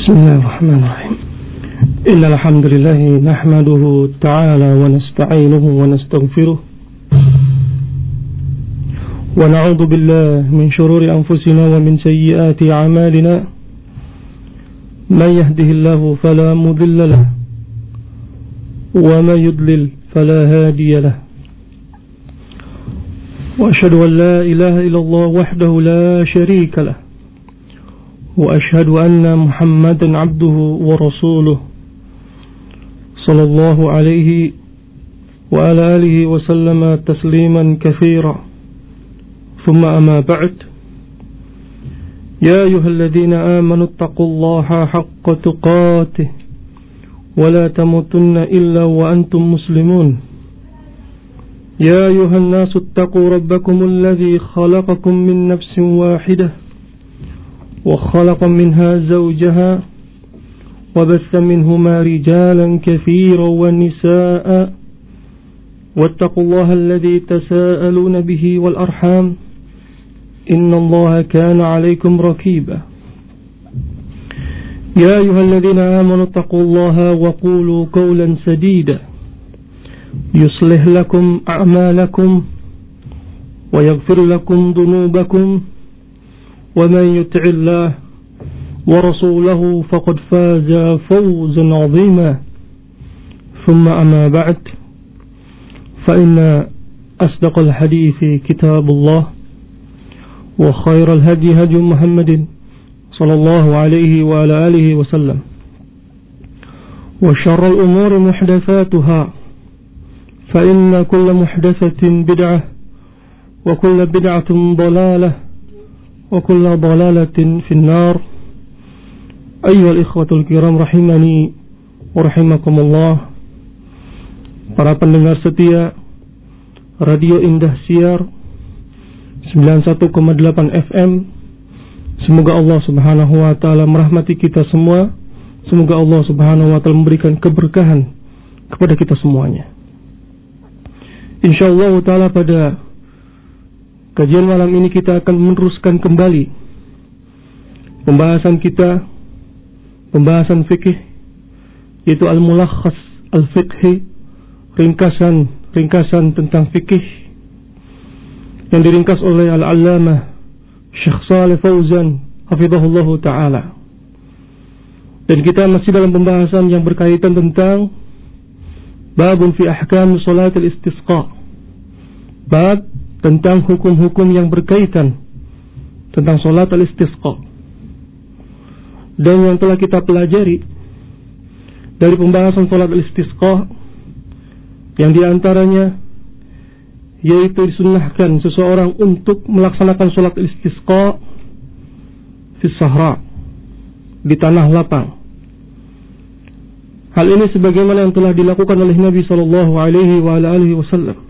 Bismillahirrahmanirrahim. Innal hamdalillah nahmaduhu ta'ala wa nasta'inuhu wa nastaghfiruh wa na'udzu billahi min shururi anfusina wa min sayyiati a'malina. Man yahdihillahu fala mudilla lahu wa man yudlil fala hadiya lahu. Wa asyhadu an la ilaha illallah wahdahu la syarika lahu وأشهد أن محمدا عبده ورسوله صلى الله عليه وعلى آله وسلم تسليما كثيرا ثم أما بعد يا أيها الذين آمنوا اتقوا الله حق تقاته ولا تموتن إلا وأنتم مسلمون يا أيها الناس اتقوا ربكم الذي خلقكم من نفس واحدة وخلق منها زوجها وبث منهما رجالا كثيرا ونساء واتقوا الله الذي تساءلون به والأرحام إن الله كان عليكم رقيبا يا أيها الذين آمنوا اتقوا الله وقولوا قولا سديدا يصلح لكم أعمالكم ويغفر لكم ذنوبكم ومن يطع الله ورسوله فقد فاز فوزا عظيما ثم أما بعد فإن أصدق الحديث كتاب الله وخير الهدي هدي محمد صلى الله عليه وعلى آله وسلم وشر الأمور محدثاتها فإن كل محدثة بدعة وكل بدعة ضلالة وكل ضلالة في النار. أيها الإخوة الكرام rahimani wa rahimakumullah. Para pendengar setia Radio Indah Siar 91,8 FM. Semoga Allah Subhanahu wa taala merahmati kita semua. Semoga Allah Subhanahu wa taala memberikan keberkahan kepada kita semuanya. Insyaallah taala pada kajian malam ini kita akan meneruskan kembali pembahasan kita, pembahasan fikih, yaitu al-mulakhas al-fiqhi, ringkasan tentang fikih yang diringkas oleh al-allamah Syekh Shalih Fauzan hafizahullahu ta'ala. Dan kita masih dalam pembahasan yang berkaitan tentang babun fi ahkam salatil istisqa, bab tentang hukum-hukum yang berkaitan tentang salat al-istisqa. Dan yang telah kita pelajari dari pembahasan salat al-istisqa, yang diantaranya yaitu disunnahkan seseorang untuk melaksanakan salat al-istisqa di sahra, di tanah lapang. Hal ini sebagaimana yang telah dilakukan oleh Nabi sallallahu alaihi wasallam.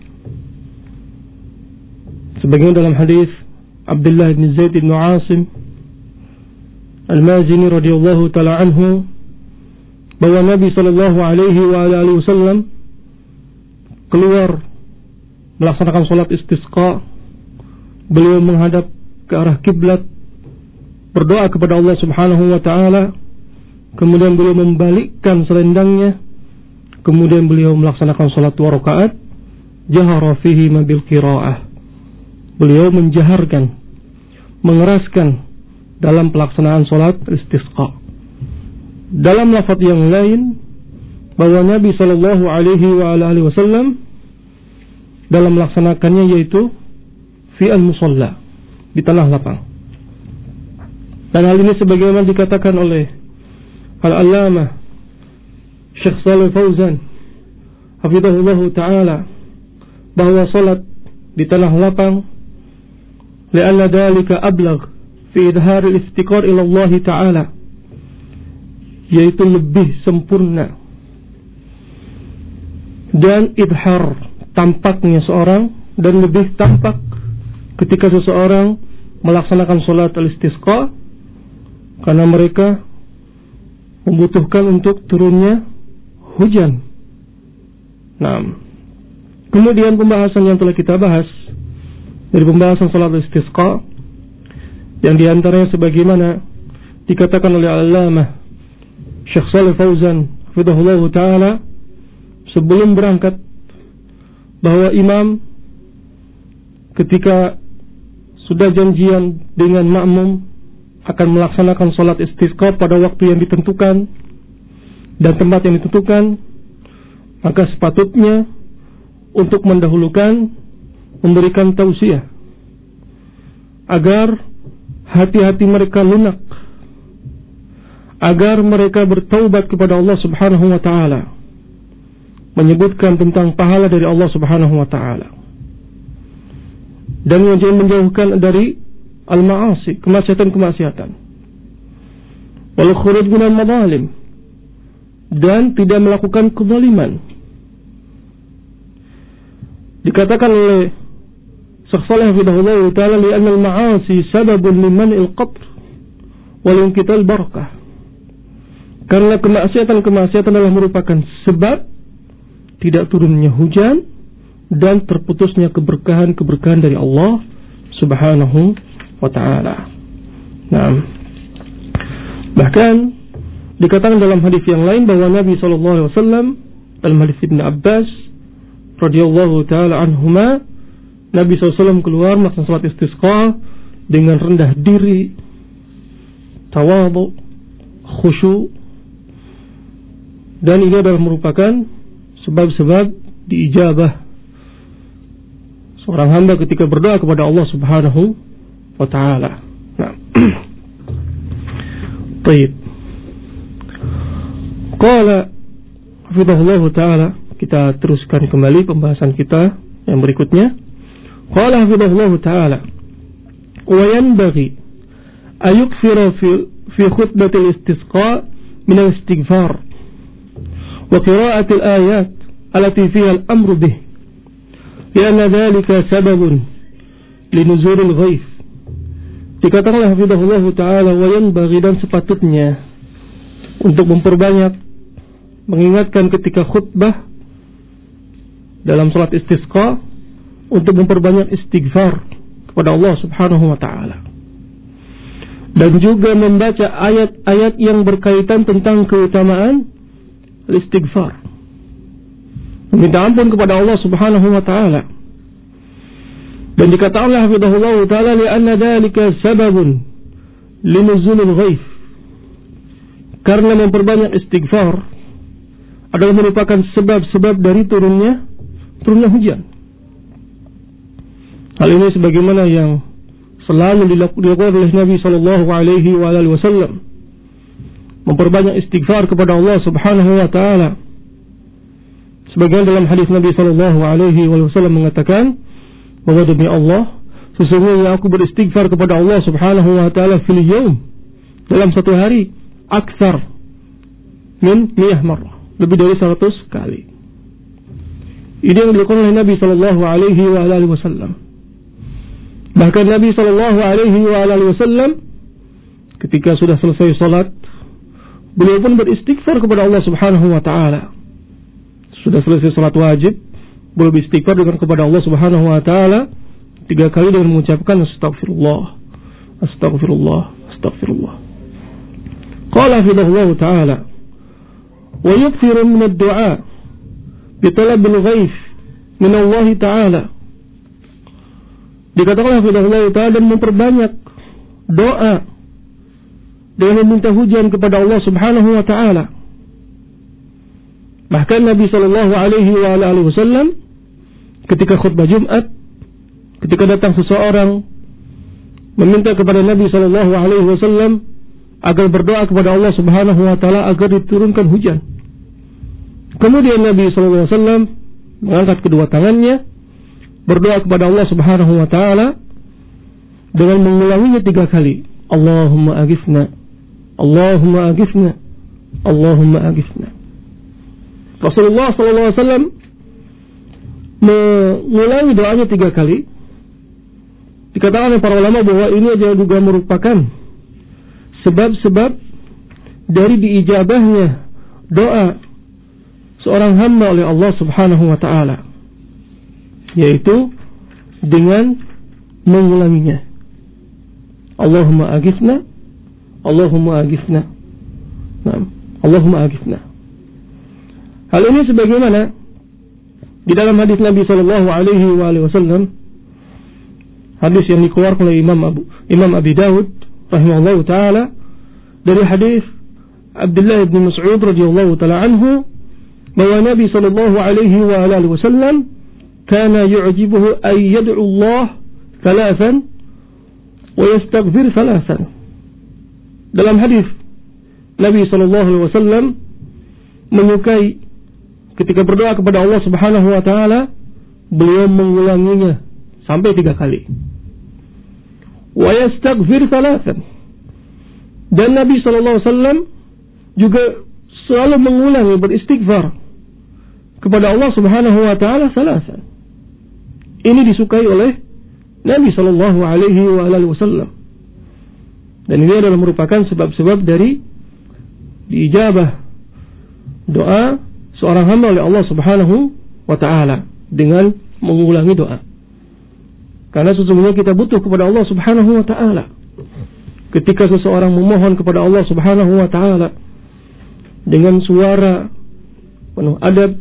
Sebagaimana dalam hadis Abdullah bin Zaid bin Asim Al-Mazini radhiyallahu taala anhu, bahwa Nabi sallallahu alaihi wasallam keluar melaksanakan salat istisqa. Beliau menghadap ke arah kiblat, berdoa kepada Allah Subhanahu wa taala, kemudian beliau membalikkan selendangnya, kemudian beliau melaksanakan salat 2 rakaat, jahara fihi bil qiraah. Beliau menjaharkan, mengeraskan dalam pelaksanaan salat istisqa. Dalam lafaz yang lain, bahwa Nabi sallallahu alaihi wasallam dalam melaksanakannya yaitu fi al-musalla, di tanah lapang. Dan hal ini sebagaimana dikatakan oleh al-allamah Syekh Shalih Fauzan hafizahullahu ta'ala, bahwa salat di tanah lapang لأن ذلك أبلغ في إظهار الافتقار إلى الله تعالى, yaitu lebih sempurna dan idhar tampaknya seorang, dan lebih tampak ketika seseorang melaksanakan salat al-istisqa, karena mereka membutuhkan untuk turunnya hujan. Nah, kemudian pembahasan yang telah kita bahas dari pembahasan salat istisqa, yang diantaranya sebagaimana dikatakan oleh Al-Allamah Syekh Shalih Fauzan hafizahullah taala sebelum berangkat bahwa imam ketika sudah janjian dengan makmum akan melaksanakan salat istisqa pada waktu yang ditentukan dan tempat yang ditentukan, maka sepatutnya untuk mendahulukan memberikan tausiah agar hati-hati mereka lunak, agar mereka bertaubat kepada Allah Subhanahu wa taala, menyebutkan tentang pahala dari Allah Subhanahu wa taala, dan menjauhkan dari al-ma'asi, kemaksiatan-kemaksiatan, wal khuruj minal madzalim, dan tidak melakukan kezaliman. Dikatakan oleh Syekh Shalih hafizahullah taala, li'anna al-ma'asi sababun liman'il qatr wal inqital barakah. Karena kemaksiatan-kemaksiatan adalah merupakan sebab tidak turunnya hujan dan terputusnya keberkahan-keberkahan dari Allah Subhanahu wa taala. Nah, bahkan dikatakan dalam hadis yang lain bahwa Nabi sallallahu alaihi wasallam dalam hadis Ibnu Abbas radhiyallahu taala anhuma, Nabi SAW keluar melaksanakan salat istisqa dengan rendah diri, tawadhu, khusyuk, dan ini adalah merupakan sebab-sebab diijabah seorang hamba ketika berdoa kepada Allah Subhanahu wa taala. Nah. Baik. Qala hafizahullah taala, kita teruskan kembali pembahasan kita yang berikutnya. Qala hafizahullah taala, wa yanbaghi ayukthira fi khutbatil istisqa min al-istighfar wa qira'ati al-ayat allati fiha al-amru bih, lianna dhalika sababun linuzul al-ghaith. Dikatakan oleh hafizahullah taala, wa yanbaghi, dan sepatutnya untuk memperbanyak mengingatkan ketika khutbah dalam salat istisqa, untuk memperbanyak istighfar kepada Allah Subhanahu wa taala, dan juga membaca ayat-ayat yang berkaitan tentang keutamaan istighfar, meminta ampun kepada Allah Subhanahu wa taala. Dan dikatakan oleh hafizahullah taala, li'anna dzalika sababun linuzulil ghaith, karena memperbanyak istighfar adalah merupakan sebab-sebab dari turunnya hujan. Hal ini sebagaimana yang selalu dilakukan oleh Nabi sallallahu alaihi wasallam, memperbanyak istighfar kepada Allah Subhanahu wa taala. Sebagian dalam hadis Nabi sallallahu alaihi wasallam mengatakan bahwa demi Allah, sesungguhnya aku beristighfar kepada Allah Subhanahu wa taala fil yaum, dalam satu hari, aktsar min 100 marrah, lebih dari 100 kali. Ini yang dilakukan oleh Nabi sallallahu alaihi wasallam. Bahkan Nabi sallallahu alaihi wasallam ketika sudah selesai salat, beliau pun beristighfar kepada Allah Subhanahu wa taala. Sudah selesai salat wajib, beliau beristighfar kepada Allah Subhanahu wa taala 3 kali dengan mengucapkan astaghfirullah, astaghfirullah, astaghfirullah. Qala hafizahullah taala, wa yukthiru min ad-du'a bi talabil ghaith min Allah taala. Dikatakan hafizahullah taala, dan memperbanyak doa dengan meminta hujan kepada Allah Subhanahu wa taala. Bahkan Nabi sallallahu alaihi wasallam ketika khutbah Jumat, ketika datang seseorang meminta kepada Nabi sallallahu alaihi wasallam agar berdoa kepada Allah Subhanahu wa taala agar diturunkan hujan. Kemudian Nabi sallallahu alaihi wasallam mengangkat kedua tangannya, berdoa kepada Allah Subhanahu wa taala dengan mengulanginya 3 kali. Allahumma aghithna, Allahumma aghithna, Allahumma aghithna. Rasulullah sallallahu alaihi wasallam mengulangi doanya 3 kali. Dikatakan oleh para ulama bahwa ini juga merupakan sebab-sebab dari diijabahnya doa seorang hamba oleh Allah Subhanahu wa taala, yaitu dengan mengulanginya. Allahumma aghithna, Allahumma aghithna. Nah, Allahumma aghithna. Hal ini sebagaimana di dalam hadis Nabi sallallahu alaihi wasallam, hadis yang dikeluarkan oleh Imam Abi Dawud rahimahullahu taala dari hadis Abdullah bin Mas'ud radhiyallahu taala anhu, bahwa Nabi sallallahu alaihi wasallam kana yu'jibuhu ay yad'u Allah thalathan wa yastaghfir thalathan. Dalam hadis Nabi sallallahu alaihi wasallam menyukai ketika berdoa kepada Allah Subhanahu wa taala, beliau mengulanginya sampai 3 kali. Wa yastaghfir thalathan. Dan Nabi sallallahu alaihi wasallam juga selalu mengulangi beristighfar kepada Allah Subhanahu wa taala thalathan. Ini disukai oleh Nabi sallallahu alaihi wasallam. Dan ini adalah merupakan sebab-sebab dari diijabah doa seorang hamba oleh Allah Subhanahu wa taala dengan mengulangi doa. Karena sesungguhnya kita butuh kepada Allah Subhanahu wa taala. Ketika seseorang memohon kepada Allah Subhanahu wa taala dengan suara penuh adab,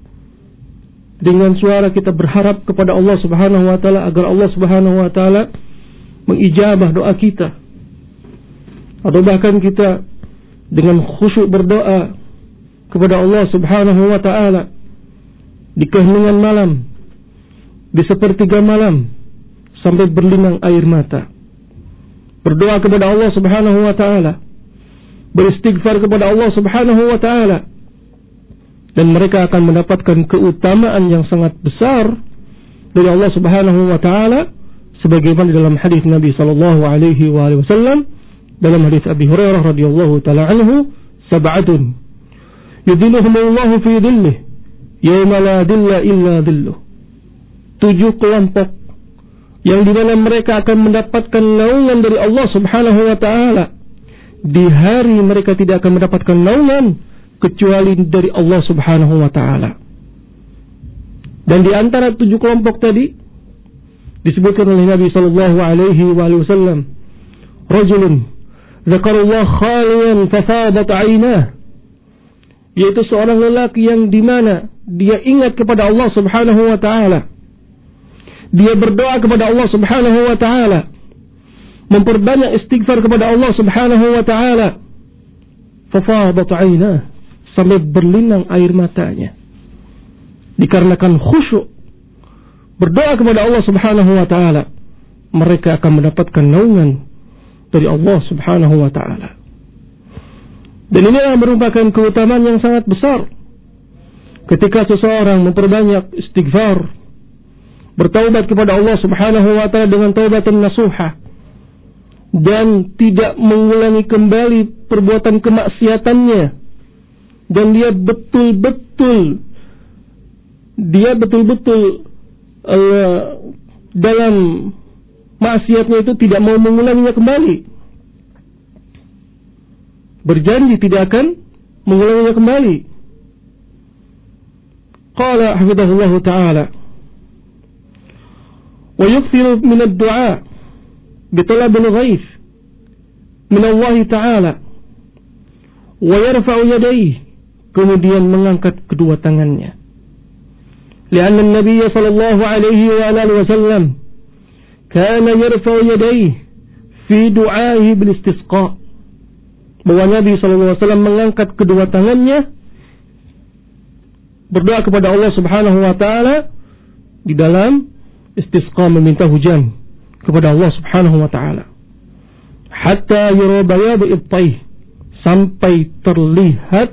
dengan suara kita berharap kepada Allah Subhanahu wa taala agar Allah Subhanahu wa taala mengijabah doa kita. Atau bahkan kita dengan khusyuk berdoa kepada Allah Subhanahu wa taala di keheningan malam, di sepertiga malam, sampai berlinang air mata. Berdoa kepada Allah Subhanahu wa taala, beristighfar kepada Allah Subhanahu wa taala, dan mereka akan mendapatkan keutamaan yang sangat besar dari Allah Subhanahu wa taala, sebagaimana dalam hadis Nabi sallallahu alaihi wasallam, dalam hadis Abi Hurairah radhiyallahu taala anhu, sab'atun yudhilluhumullahu fi dhillih yauma la dhilla illa dhilluh. 7 kelompok yang di mana mereka akan mendapatkan naungan dari Allah Subhanahu wa taala. Di hari mereka tidak akan mendapatkan naungan kecuali dari Allah Subhanahu wa taala. Dan di antara 7 kelompok tadi disebutkan oleh Nabi sallallahu alaihi wasallam, rajulun zakarullah khaliyan fafadat 'ainah, yaitu seorang lelaki yang di mana dia ingat kepada Allah Subhanahu wa taala. Dia berdoa kepada Allah Subhanahu wa taala, memperbanyak istighfar kepada Allah Subhanahu wa taala. Fafadat 'ainah, sampai berlinang air matanya. Dikarenakan khusyuk berdoa kepada Allah Subhanahu wa taala, mereka akan mendapatkan naungan dari Allah Subhanahu wa taala. Dan ini adalah merupakan keutamaan yang sangat besar ketika seseorang memperbanyak istighfar, bertaubat kepada Allah Subhanahu wa taala dengan taubatan nasuha, dan tidak mengulangi kembali perbuatan kemaksiatannya, dan dia betul-betul dalam maksiatnya itu tidak mau mengulanginya kembali, berjanji tidak akan mengulanginya kembali. Qala hafidhahullah ta'ala, wa yukthiru min ad-du'a bi talabil ghaith min Allah ta'ala, wa yarfa'u yadayhi, kemudian mengangkat kedua tangannya. Lianna an-nabiy sallallahu alaihi wa alihi wasallam kana yarfa'u yadayhi fi du'aihi bil istisqa, bahwa Nabi sallallahu alaihi wasallam mengangkat kedua tangannya berdoa kepada Allah Subhanahu wa taala di dalam istisqa, meminta hujan kepada Allah Subhanahu wa taala. Hatta yura bayad ibtayh, sampai terlihat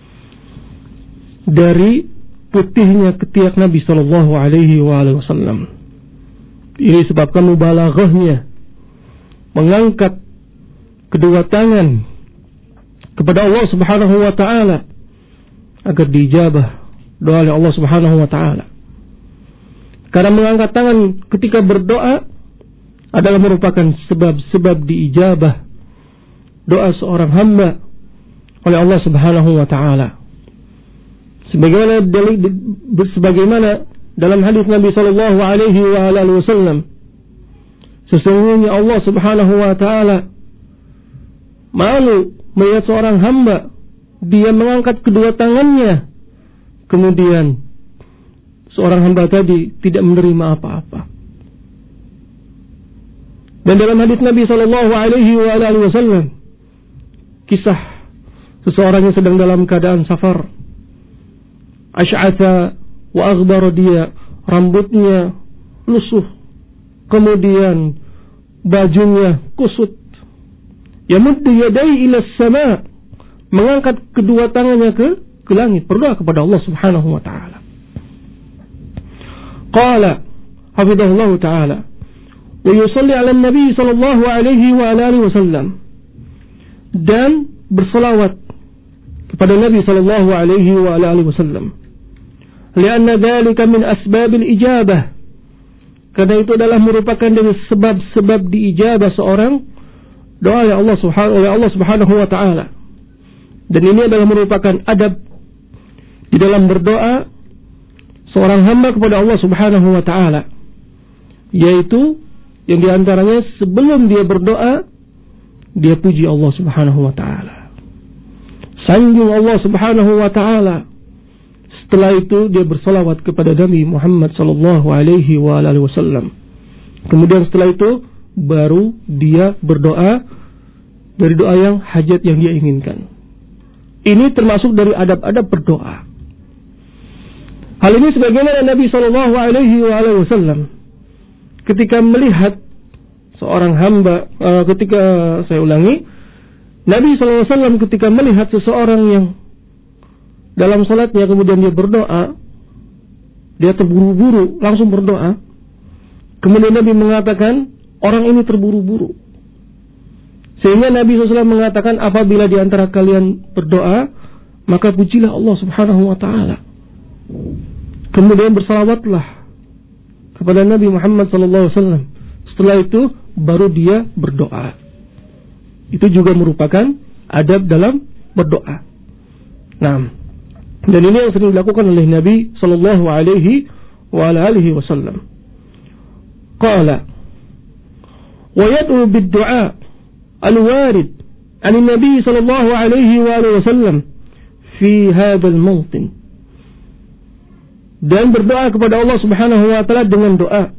dari putihnya ketiak Nabi sallallahu alaihi wasallam. Ini sebabkan mubalaghahnya mengangkat kedua tangan kepada Allah Subhanahu wa taala agar diijabah doa oleh Allah Subhanahu wa taala. Karena mengangkat tangan ketika berdoa adalah merupakan sebab-sebab diijabah doa seorang hamba oleh Allah Subhanahu wa taala. Sebagaimana dalam hadis Nabi sallallahu alaihi wasallam, sesungguhnya Allah Subhanahu wa taala malu melihat seorang hamba dia mengangkat kedua tangannya, kemudian seorang hamba tadi tidak menerima apa-apa. Dan dalam hadis Nabi sallallahu alaihi wasallam, kisah seseorang yang sedang dalam keadaan safar, asy'atha wa aghbara, dia rambutnya lusuh, kemudian bajunya kusut, yamuddu yadayhi ila as-sama', mengangkat kedua tangannya ke langit, berdoa kepada Allah Subhanahu wa taala. Qala hafidhahullah taala wa yusalli 'ala an-nabi sallallahu alaihi wa alihi wasallam, dan berselawat kepada Nabi sallallahu alaihi wa alihi wasallam. Lianna dzalika min asbabil ijabah, karena itu adalah merupakan dari sebab-sebab diijabah seorang doa oleh Allah Subhanahu wa taala. Dan ini adalah merupakan adab di dalam berdoa seorang hamba kepada Allah Subhanahu wa taala, yaitu yang diantaranya sebelum dia berdoa, dia puji Allah Subhanahu wa taala, sanjung Allah Subhanahu wa taala. Setelah itu dia bersalawat kepada Nabi Muhammad sallallahu alaihi wa alihi wasallam. Kemudian setelah itu baru dia berdoa dari doa yang hajat yang dia inginkan. Ini termasuk dari adab-adab berdoa. Hal ini sebagaimana Nabi sallallahu alaihi wa alihi wasallam ketika melihat seorang hamba, Nabi sallallahu alaihi wasallam ketika melihat seseorang yang dalam salatnya kemudian dia berdoa, dia terburu-buru langsung berdoa. Kemudian Nabi mengatakan, orang ini terburu-buru. Sehingga Nabi SAW mengatakan, apabila di antara kalian berdoa, maka pujilah Allah Subhanahu wa taala. Kemudian bersalawatlah kepada Nabi Muhammad SAW. Setelah itu baru dia berdoa. Itu juga merupakan adab dalam berdoa. Nah, dan ini yang sering dilakukan oleh Nabi sallallahu alaihi wa alihi wasallam. Qala wa yad'u bid-du'a al-warid 'an an-nabi sallallahu alaihi wa alihi wasallam fi hadzal mawtin. Dan berdoa kepada Allah Subhanahu wa taala dengan doa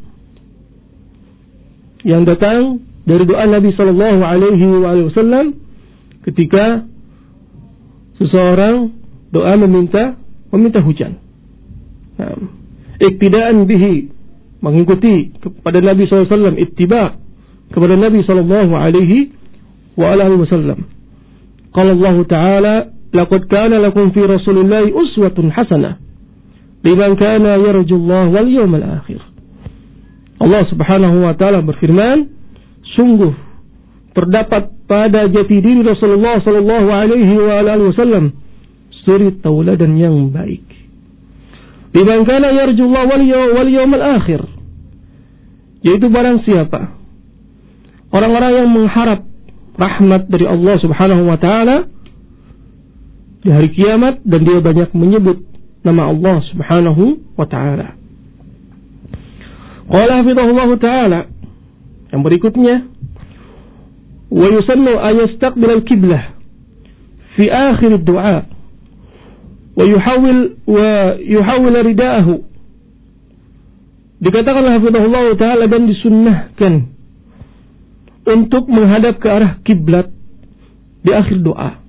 yang datang dari doa Nabi sallallahu alaihi wa alihi wasallam ketika seseorang doa meminta hujan. Iktidaan bihi, mengikuti kepada Nabi SAW, ittiba kepada Nabi sallallahu alaihi wa alihi wasallam. Qala Allah Ta'ala, laqad kana lakum fi Rasulillahi uswatun hasanah liman kana yarjullaha wal yawmal akhir. Allah Subhanahu wa taala berfirman, sungguh terdapat pada jati diri Rasulullah sallallahu alaihi wa alihi wasallam suri tauladan yang baik. Liman kana yarjullaha wal yawmal akhir, yaitu barang siapa orang-orang yang mengharap rahmat dari Allah Subhanahu wa taala di hari kiamat, dan dia banyak menyebut nama Allah Subhanahu wa taala. Qala hafizahullah taala, yang berikutnya, wa yusannu an yastaqbil al-qiblah fi akhir ad-du'a wa yuhawwil ridaahu. Dikatakan oleh hafizahullah taala, dan disunnahkan untuk menghadap ke arah kiblat di akhir doa.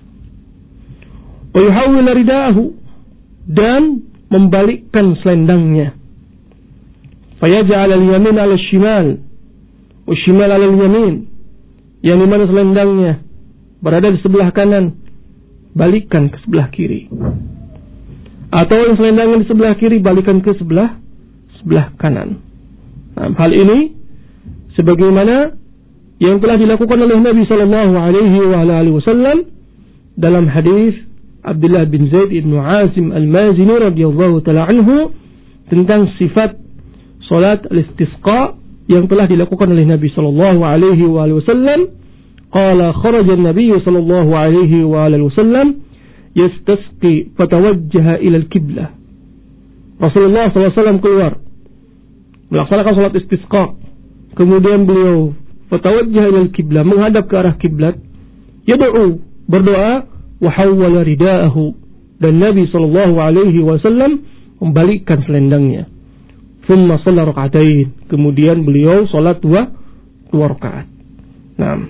Wa yuhawwil ridaahu, dan membalikkan selendangnya. Fayaj'al al-yamin 'ala al-shimal wa shimal 'ala al-yamin, yang dimana selendangnya berada di sebelah kanan, balikkan ke sebelah kiri. Atau yang selendangnya di sebelah kiri, balikkan ke sebelah kanan. Nah, hal ini sebagaimana yang telah dilakukan oleh Nabi sallallahu alaihi wa alihi wasallam dalam hadis Abdullah bin Zaid ibn Asim al-Mazini radhiyallahu ta'ala anhu tentang sifat salat al-istisqa yang telah dilakukan oleh Nabi sallallahu alaihi wasallam. Qala kharaja an-nabiy sallallahu alaihi wasallam yastasqi fatawajjaha ila al-qiblah. Rasulullah sallallahu alaihi wasallam keluar melaksanakan salat istisqa. Kemudian beliau fatawajjaha ila al-qiblah, menghadap ke arah kiblat. Yad'u, berdoa, wa hawwala ridaahu, dan Nabi sallallahu alaihi wasallam membalikkan selendangnya. Thumma shalla rak'atain, kemudian beliau salat dua rakaat. Nah,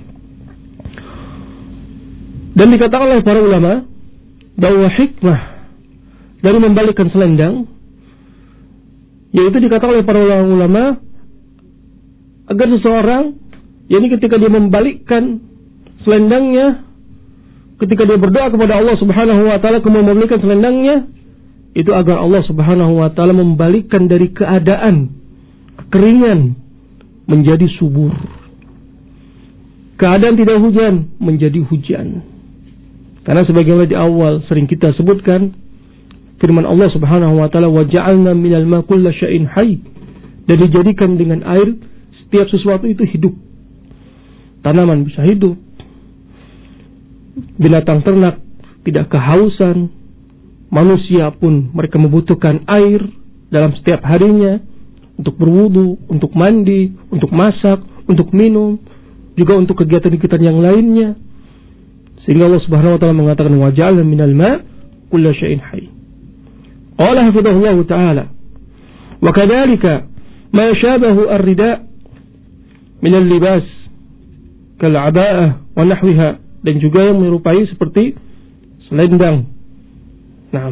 dan dikatakan oleh para ulama bahwa hikmah dari membalikkan selendang, yaitu dikatakan oleh para ulama agar seseorang, yakni ketika dia membalikkan selendangnya, ketika dia berdoa kepada Allah Subhanahu wa taala kemudian membalikkan selendangnya, itu agar Allah Subhanahu wa taala membalikkan dari keadaan kekeringan menjadi subur, keadaan tidak hujan menjadi hujan. Karena sebagaimana di awal sering kita sebutkan firman Allah Subhanahu wa taala, wa ja'alna minal ma'i kulli syai'in hayy, dan dijadikan dengan air setiap sesuatu itu hidup. Tanaman bisa hidup, binatang ternak tidak kehausan, manusia pun mereka membutuhkan air dalam setiap harinya untuk berwudu, untuk mandi, untuk masak, untuk minum, juga untuk kegiatan-kegiatan yang lainnya. Sehingga Allah Subhanahu wa taala mengatakan wa ja'alna minal ma' kulli syai'in hayy. Qala hafidhahullah ta'ala, wa kadzalika ma shabahu ar-rida' min al-libas kal 'aba'ah wa nahwiha, dan juga yang menyerupai seperti selendang. Nah,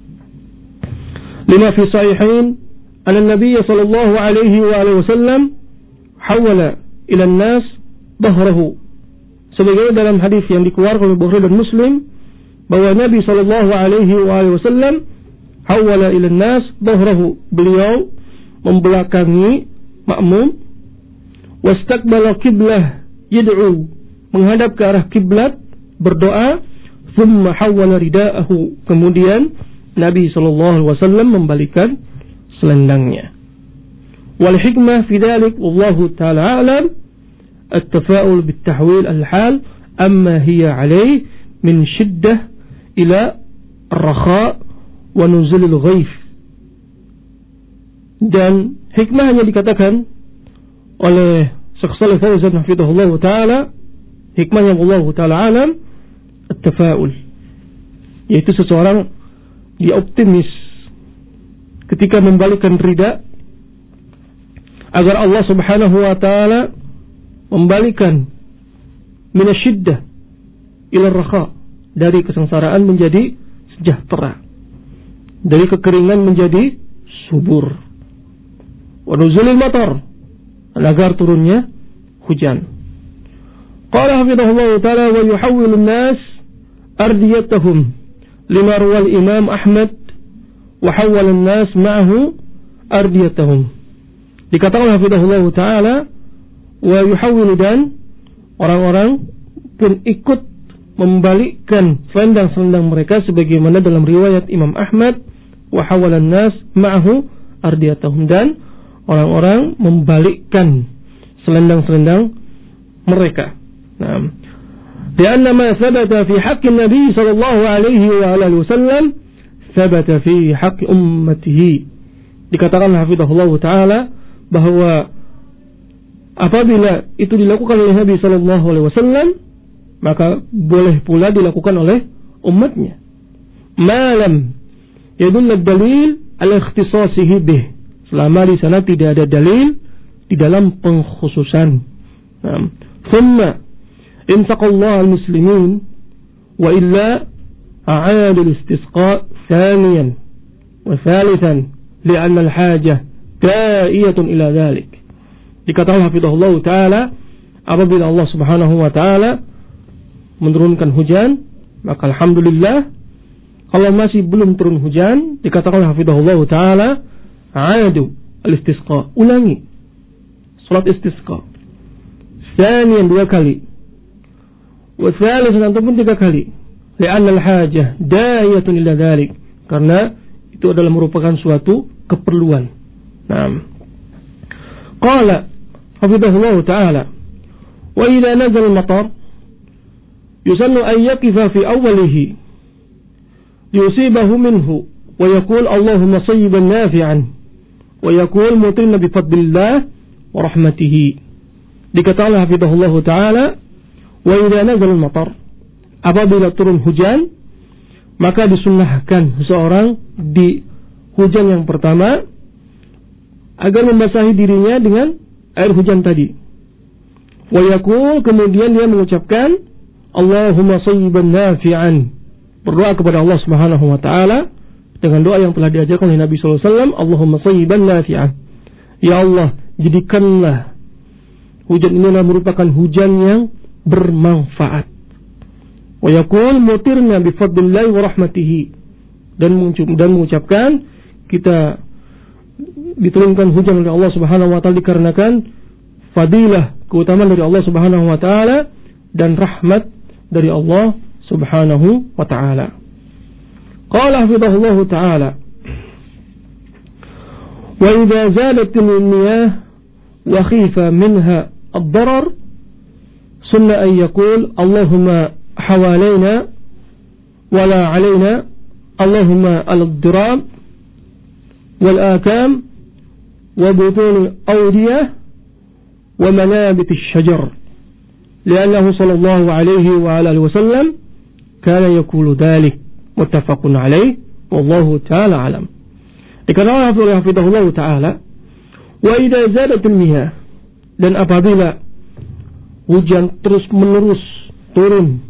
lima fi sahihain anna Nabi sallallahu alaihi wasallam hawala ila an-nas dhahrahu, sebagaimana dalam hadis yang dikeluarkan oleh Bukhari dan Muslim bahwa Nabi sallallahu alaihi wasallam hawala ila an-nas dhahrahu, beliau membelakangi makmum, wastaqbala qiblah yad'u, menghadap ke arah kiblat berdoa, thumma hawwala ridaahu, kemudian Nabi sallallahu alaihi wasallam membalikkan selendangnya. Wal hikmah fi dzalik wallahu ta'ala a'lam at-tafa'ul bit-tahwil al-hal amma hiya alayhi min shiddah ila ar-rakha wa nuzul al-ghaif. Dan hikmahnya dikatakan oleh Syekh Shalih Fauzan hafizahullah taala, hikmahnya Allah taala alam, at-tafa'ul, yaitu seseorang dia optimis ketika membalikkan rida, agar Allah Subhanahu wa taala membalikkan minasyiddah ila rakha, dari kesengsaraan menjadi sejahtera, dari kekeringan menjadi subur, wa nuzulil matar, agar turunnya hujan. Qala hafidhahullah ta'ala wa yuhawwilu an-nas ardiyatahum lima rawal Imam Ahmad wa hawwala an-nas ma'ahu ardiyatahum. Dikatakan hafidhahullah ta'ala wa yuhawwilu, dan orang-orang pun ikut membalikkan selendang-selendang mereka sebagaimana dalam riwayat Imam Ahmad, wa hawwala an-nas ma'ahu ardiyatahum, dan orang-orang membalikkan selendang-selendang mereka. Nah, karena ma sabata fi haqqi Nabi sallallahu alaihi wa alihi wasallam sabata fi haqqi ummatihi. Dikatakan hafizahullah taala bahwa apabila itu dilakukan oleh Nabi sallallahu alaihi wasallam, maka boleh pula dilakukan oleh umatnya. Malam yadull dalil ala ikhtisasihi bih, selama di sana tidak ada dalil di dalam pengkhususan. Thumma intaqallahu al-muslimin wa illa a'adu al-istisqa thaniyan wa thalithan li'anna al-hajah da'iyatun ila dhalik. Dikatakan hafizahullah ta'ala, apabila Allah Subhanahu wa ta'ala menurunkan hujan, maka alhamdulillah. Kalau masih belum turun hujan, dikatakan hafizahullah ta'ala, a'adu al-istisqa, ulangi salat istisqa, tsaniyan 2 kali, wa tsalisan ataupun 3 kali, li'anna al-hajah da'iyatun ila dhalik, karena itu adalah merupakan suatu keperluan. Naam. Qala hafizahullah ta'ala, wa idza nazala al-matar yusannu an yaqifa fi awwalihi liyusibahu minhu wa yaqul Allahumma sayyiban nafi'an wa yaqul mutirna bi fadlillah wa rahmatihi. Dikatakan hafizahullah ta'ala, wa idza nazala al-matar, apabila turun hujan, maka disunnahkan seseorang di hujan yang pertama agar membasahi dirinya dengan air hujan tadi. Wa yaqul, kemudian dia mengucapkan Allahumma shayyiban nafi'an, berdoa kepada Allah Subhanahu wa taala dengan doa yang telah diajarkan oleh Nabi sallallahu alaihi wasallam, Allahumma shayyiban nafi'an. Ya Allah, jadikanlah hujan ini merupakan hujan yang bermanfaat. Wa yaqul mutirna bi fadlillahi wa rahmatihi, dan mengucapkan kita diturunkan hujan oleh Allah Subhanahu wa taala dikarenakan fadilah, keutamaan dari Allah Subhanahu wa taala dan rahmat dari Allah Subhanahu wa taala. Qala hafizahullah taala, wa idza zalat al-miyah wa khifa minha ad-darar sunna an yaqul Allahumma حوالينا ولا علينا اللهم على الضراب والآكام وبطون الأودية ومنابت الشجر لأنه صلى الله عليه وعلى آله وسلم كان يقول ذلك متفق عليه والله تعالى أعلم. Dikatakan oleh hafizahullah taala, wa idza zadat al-miyah, dan apabila hujan terus menerus turun,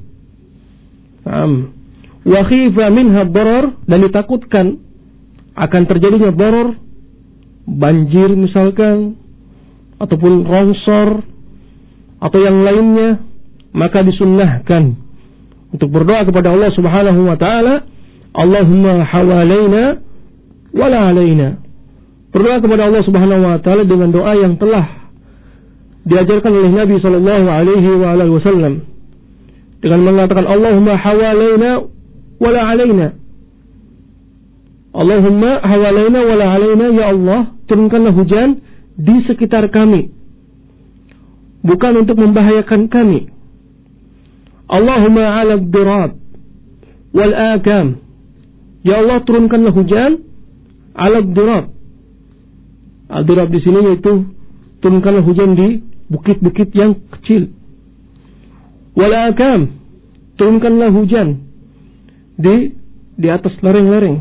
wa khifa minha darar, dan ditakutkan akan terjadinya darar, banjir misalkan, ataupun longsor atau yang lainnya, maka disunnahkan untuk berdoa kepada Allah Subhanahu wa taala, Allahumma hawalaina wala alaina. Berdoa kepada Allah Subhanahu wa taala dengan doa yang telah diajarkan oleh Nabi sallallahu alaihi wasallam, dengan mengatakan Allahumma hawalaina wala alaina. Allahumma hawalaina wala alaina, ya Allah, turunkanlah hujan di sekitar kami, bukan untuk membahayakan kami. Allahumma ala ad-dirab wal akam, ya Allah, turunkanlah hujan ala ad-dirab. Ad-dirab di sini yaitu turunkanlah hujan di bukit-bukit yang kecil. Wal akam, turunkanlah hujan di atas lereng-lereng.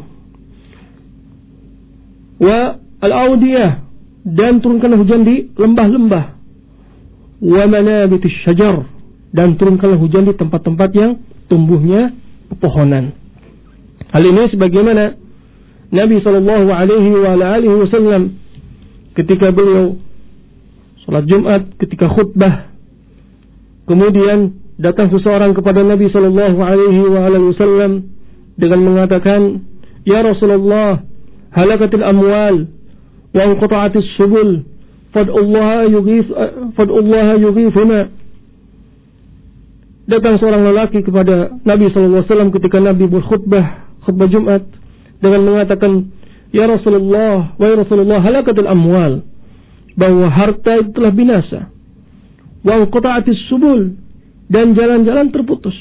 Wa al-audiyah, dan turunkanlah hujan di lembah-lembah. Wa manabitis syajar, dan turunkanlah hujan di tempat-tempat yang tumbuhnya pepohonan. Hal ini sebagaimana Nabi sallallahu alaihi wasallam ketika beliau salat Jumat, ketika khutbah, kemudian datang seseorang kepada Nabi sallallahu alaihi wasallam dengan mengatakan, "Ya Rasulullah, halakatil amwal wa inqata'atis subul, fad'ullaha yughithuna." Datang seorang lelaki kepada Nabi sallallahu alaihi wasallam ketika Nabi berkhutbah, khutbah Jumat, dengan mengatakan, "Ya Rasulullah, wahai Rasulullah, halakatil amwal," bahwa harta itu telah binasa, wa inqata'atis subul, dan jalan-jalan terputus.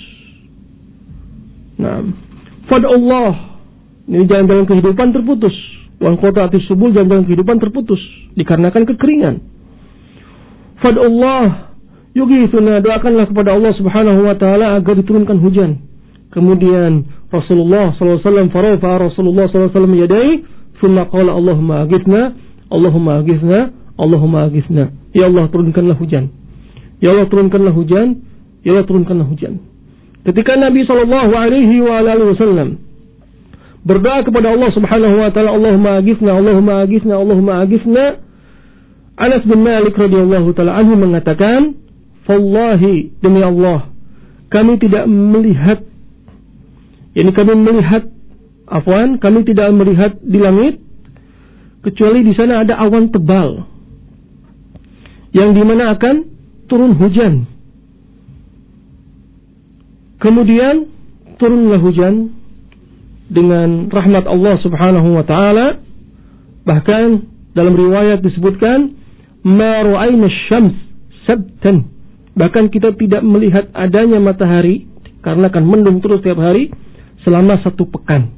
Nah, fad'ullah, ini jalan-jalan kehidupan terputus. Wa inqata'atis subul, jalan-jalan kehidupan terputus dikarenakan kekeringan. Fad'ullah yughithuna, doakanlah kepada Allah Subhanahu wa taala agar diturunkan hujan. Kemudian Rasulullah sallallahu alaihi wasallam farafa Rasulullah sallallahu alaihi wasallam yadayhi, thumma qala Allahumma aghithna, Allahumma aghithna, Allahumma aghithna. Ya Allah, turunkanlah hujan. Ya Allah, turunkanlah hujan. Ya Allah, turunkanlah hujan. Ketika Nabi sallallahu alaihi wasallam berdoa kepada Allah Subhanahu wa taala, Allahumma aghithna, Allahumma aghithna, Allahumma aghithna, Anas bin Malik radhiyallahu taala anhu mengatakan, "Wallahi, demi Allah, kami tidak melihat, kami tidak melihat di langit kecuali di sana ada awan tebal yang dimana akan turun hujan. Kemudian turunlah hujan dengan rahmat Allah Subhanahu wa taala. Bahkan dalam riwayat disebutkan, ma ra'ayna asy-syams sabtan, bahkan kita tidak melihat adanya matahari karena akan mendung terus setiap hari selama satu pekan.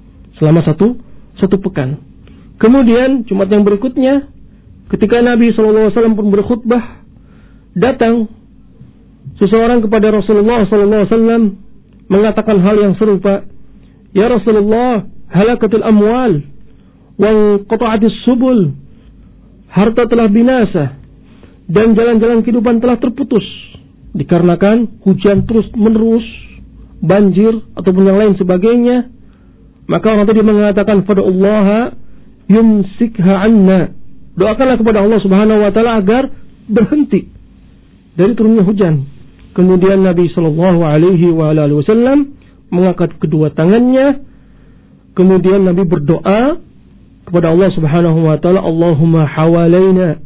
Kemudian Jumat yang berikutnya, ketika Nabi SAW pun berkhutbah, datang seseorang kepada Rasulullah SAW mengatakan hal yang serupa, "Ya Rasulullah, halakatul amwal wa qata'atis subul." Harta telah binasa dan jalan-jalan kehidupan telah terputus dikarenakan hujan terus-menerus, banjir ataupun yang lain sebagainya. Maka orang tadi mengatakan, "Fad'ullaha yumsikha 'anna." Doakanlah kepada Allah Subhanahu wa taala agar berhenti dari turunnya hujan. Kemudian Nabi sallallahu alaihi wasallam mengangkat kedua tangannya. Kemudian Nabi berdoa kepada Allah Subhanahu wa taala, "Allahumma hawalaina."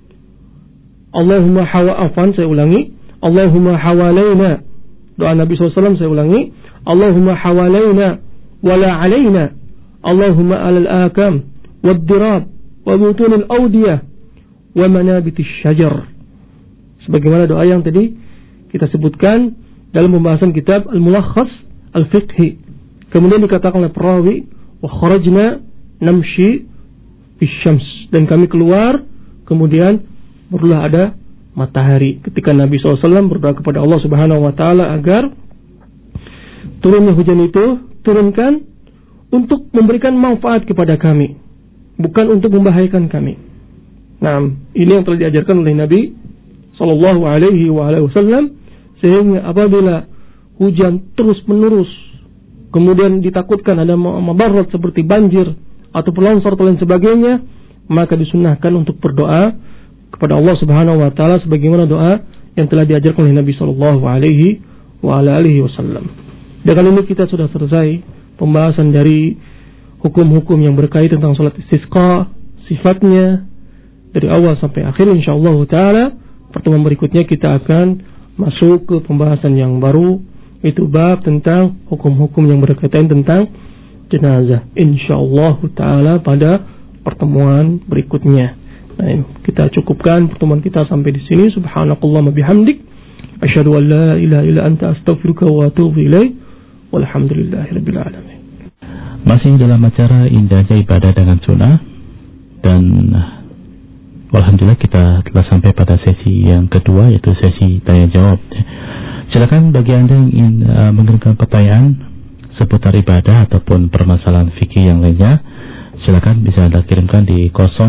Allahumma saya ulangi. Allahumma hawalaina. Doa Nabi SAW saya ulangi. Allahumma hawalaina wala alaina. Allahumma alal akam wad dirab wa butunil awdiyah wa manabitis syajar. Sebagaimana doa yang tadi kita sebutkan dalam pembahasan kitab Al-Mulakhas Al-Fiqhi. Kemudian dikatakan oleh perawi, wa kharajna namshi bisyams, dan kami keluar, kemudian barulah ada matahari. Ketika Nabi SAW berdoa kepada Allah Subhanahu wa taala agar turunnya hujan itu turunkan untuk memberikan manfaat kepada kami, bukan untuk membahayakan kami. Nah, ini yang telah diajarkan oleh Nabi sallallahu alaihi wasallam, sehingga apabila hujan terus-menerus kemudian ditakutkan ada madarat seperti banjir ataupun longsor dan lain sebagainya, maka disunnahkan untuk berdoa kepada Allah Subhanahu wa taala sebagaimana doa yang telah diajarkan oleh Nabi sallallahu alaihi wasallam. Dengan ini kita sudah selesai pembahasan dari hukum-hukum yang berkaitan tentang salat istisqa, sifatnya dari awal sampai akhir. Insyaallah taala pertemuan berikutnya kita akan masuk ke pembahasan yang baru, itu bab tentang hukum-hukum yang berkaitan tentang jenazah. Insyaallah taala pada pertemuan berikutnya. Nah, kita cukupkan pertemuan kita sampai di sini. Subhanakallahumma bihamdik, asyhadu an la ilaha illa anta, astaghfiruka wa atubu ilaik. Walhamdulillahirabbil alamin. Masih dalam acara indahnya ibadah dengan sunnah, dan alhamdulillah kita telah sampai pada sesi yang kedua, yaitu sesi tanya jawab. Silakan bagi Anda yang ingin mengirimkan pertanyaan seputar ibadah ataupun permasalahan fikih yang lainnya, silakan bisa Anda kirimkan di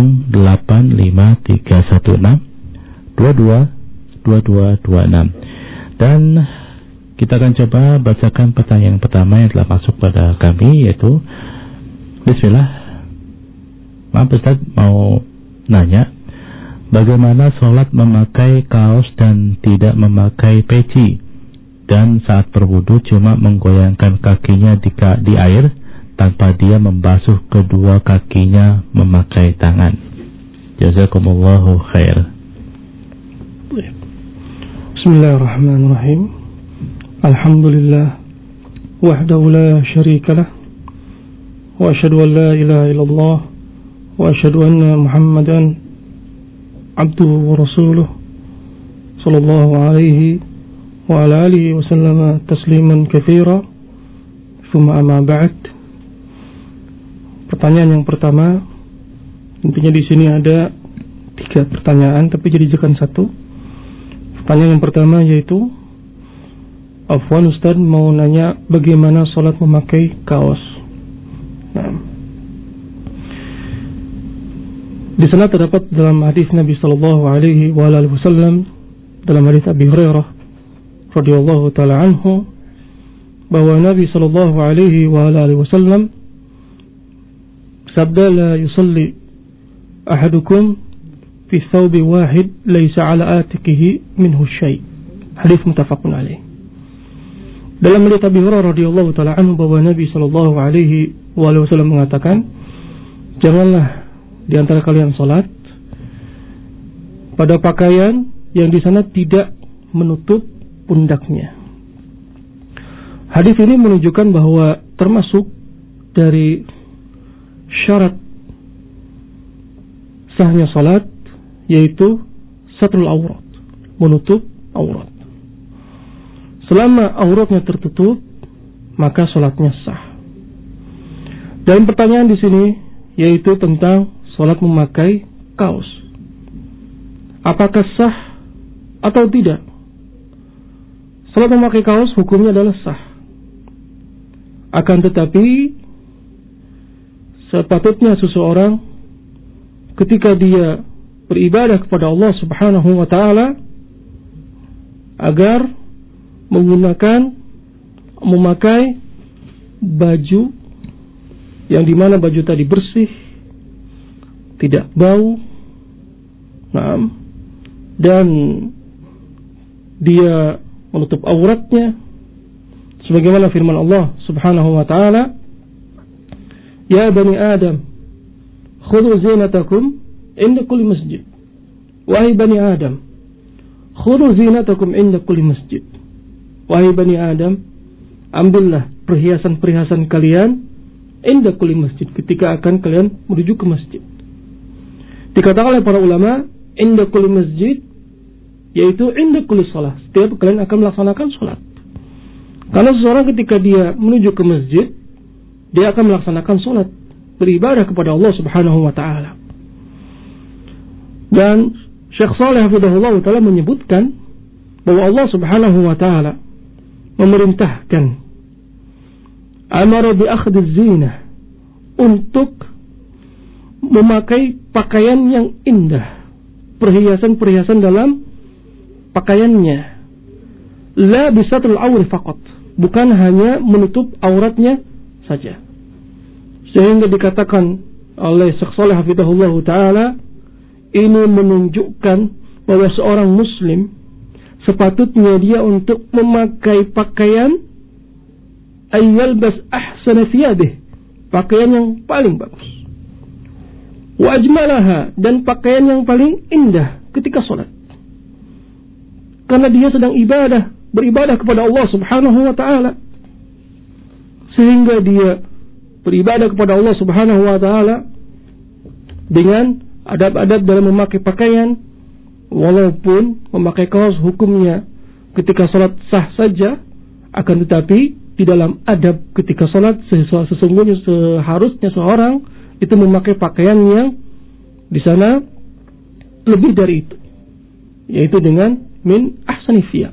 085316222226, dan kita akan coba bacakan pertanyaan pertama yang telah masuk pada kami, yaitu bismillah. Maaf Ustaz, mau nanya, bagaimana sholat memakai kaos dan tidak memakai peci, dan saat berwudu cuma menggoyangkan kakinya di air tanpa dia membasuh kedua kakinya memakai tangan. Jazakumullahu khair. Bismillahirrahmanirrahim. Alhamdulillah wahdahu la syarika lah, wa asyhadu an la ilaha illallah, wa asyhadu anna Muhammadan abduhu wa rasuluh, sallallahu alaihi wa ala alihi wa sallama tasliman katsira. Tsumma amma ba'd. Pertanyaan yang pertama, intinya di sini ada 3 pertanyaan tapi dijadikan satu. Pertanyaan yang pertama yaitu, Afwan Ustaz, mau nanya bagaimana sholat memakai kaos. Nah, di sana terdapat dalam hadis Nabi sallallahu alaihi wasallam, dalam hadis Abi Hurairah radhiyallahu taala anhu, bahwa Nabi sallallahu alaihi wasallam sabda, la yusalli ahadukum fi thawbi wahid laysa ala atikihi minhu syai'. Hadis muttafaqun alaih. Dalam hadis Abi Hurairah radhiyallahu taala anhu bahwa Nabi sallallahu alaihi wasallam mengatakan, janganlah di antara kalian salat pada pakaian yang di sana tidak menutup pundaknya. Hadis ini menunjukkan bahwa termasuk dari syarat sahnya salat yaitu satrul aurat, menutup aurat. Selama auratnya tertutup, maka salatnya sah. Dan pertanyaan di sini yaitu tentang salat memakai kaos. Apakah sah atau tidak? Salat memakai kaos hukumnya adalah sah. Akan tetapi sepatutnya seseorang ketika dia beribadah kepada Allah Subhanahu wa taala agar memakai baju yang dimana baju tadi bersih, tidak bau, dan dia menutup auratnya sebagaimana firman Allah Subhanahu wa taala, "Ya bani Adam, khudhu zinatakum inda kulli masjid." Wahai bani Adam, khudhu zinatakum inda kulli masjid. Wahai bani Adam, ambillah perhiasan-perhiasan kalian inda kulli masjid, ketika akan kalian menuju ke masjid. Dikatakan oleh para ulama, inda kulli masjid yaitu inda kulli salat, setiap kalian akan melaksanakan salat. Karena seseorang ketika dia menuju ke masjid, dia akan melaksanakan salat, beribadah kepada Allah Subhanahu wa taala. Dan Syekh Shalih hafizahullah taala menyebutkan bahwa Allah Subhanahu wa taala memerintahkan amara bi akhdhi zinah, untuk memakai pakaian yang indah, perhiasan-perhiasan dalam pakaiannya. La bisatul awri faqat, bukan hanya menutup auratnya saja. Sehingga dikatakan oleh Syekh Shalih hafizahullah taala, ini menunjukkan bahwa seorang muslim sepatutnya dia untuk memakai pakaian ayyalbas ahsana thiyabih, pakaian yang paling bagus, wa ajmalaha, dan pakaian yang paling indah ketika salat. Karena dia sedang beribadah kepada Allah Subhanahu wa taala. Sehingga dia beribadah kepada Allah Subhanahu wa taala dengan adab-adab dalam memakai pakaian, walaupun memakai kaos hukumnya ketika salat sah saja, akan tetapi di dalam adab ketika salat sesungguhnya seharusnya seorang itu memakai pakaian yang di sana lebih dari itu, yaitu dengan min ahsani thiyab.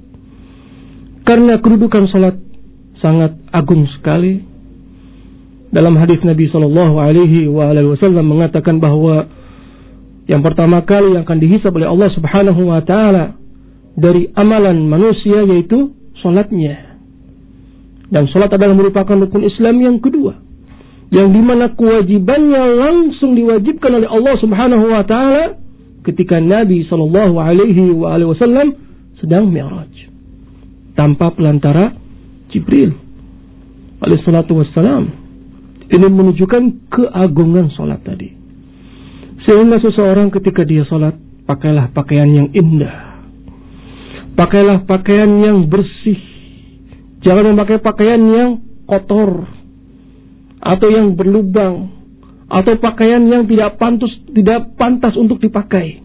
Karena kedudukan salat sangat agung sekali. Dalam hadis Nabi sallallahu alaihi wasallam mengatakan bahwa yang pertama kali yang akan dihisab oleh Allah Subhanahu wa taala dari amalan manusia yaitu salatnya. Dan salat adalah merupakan rukun Islam yang kedua, yang dimana kewajibannya langsung diwajibkan oleh Allah Subhanahu wa taala ketika Nabi sallallahu alaihi wasallam sedang Mi'raj tanpa pelantara Jibril alaihi salatu wassalam. Ini menunjukkan keagungan salat tadi. Sehingga seseorang ketika dia salat, pakailah pakaian yang indah, pakailah pakaian yang bersih. Jangan memakai pakaian yang kotor atau yang berlubang atau pakaian yang tidak pantas untuk dipakai.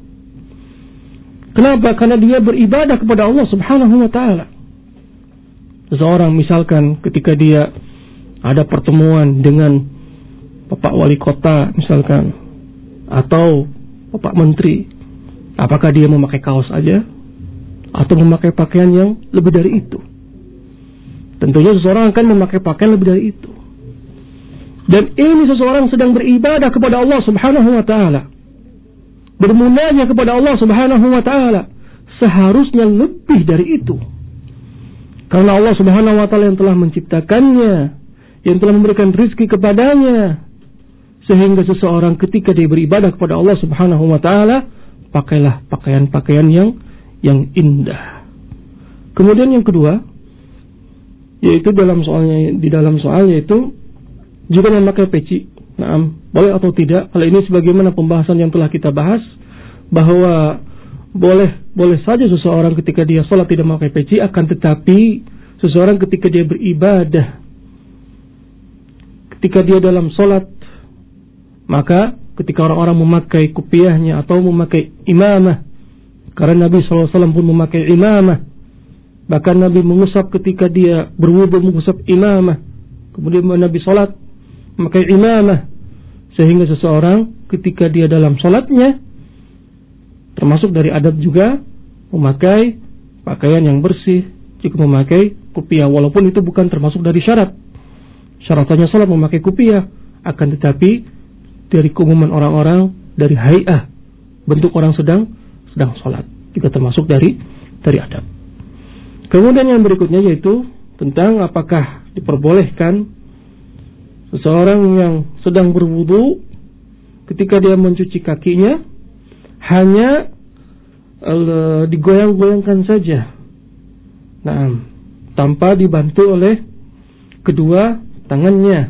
Kenapa? Karena dia beribadah kepada Allah Subhanahu wa taala. Seseorang misalkan ketika dia ada pertemuan dengan Bapak Wali Kota misalkan, atau Bapak Menteri, apakah dia memakai kaos aja atau memakai pakaian yang lebih dari itu? Tentunya seseorang akan memakai pakaian lebih dari itu. Dan ini seseorang sedang beribadah kepada Allah Subhanahu wa taala, bermunajat kepada Allah Subhanahu wa taala, seharusnya lebih dari itu. Karena Allah Subhanahu wa taala yang telah menciptakannya, yang telah memberikan rezeki kepadanya, sehingga seseorang ketika dia beribadah kepada Allah Subhanahu wa taala, pakailah pakaian-pakaian yang indah. Kemudian yang kedua, yaitu di dalam soalnya itu juga memakai peci. Boleh atau tidak? Hal ini sebagaimana pembahasan yang telah kita bahas, bahwa boleh saja seseorang ketika dia salat tidak memakai peci, akan tetapi seseorang ketika dia beribadah, ketika dia dalam salat, maka ketika orang-orang memakai kupiahnya atau memakai imamah, karena Nabi SAW pun memakai imamah, bahkan Nabi mengusap ketika dia berwudu, mengusap imamah, kemudian Nabi salat memakai imamah, sehingga seseorang ketika dia dalam salatnya, termasuk dari adab juga memakai pakaian yang bersih, jika memakai kupiah, walaupun itu bukan termasuk dari syarat. syaratannya sholat memakai kupiah, akan tetapi dari keumuman orang-orang, dari hay'ah, bentuk orang sedang sholat, juga termasuk dari adab. Kemudian yang berikutnya yaitu tentang apakah diperbolehkan seseorang yang sedang berwudu ketika dia mencuci kakinya hanya digoyang-goyangkan saja, tanpa dibantu oleh kedua tangannya.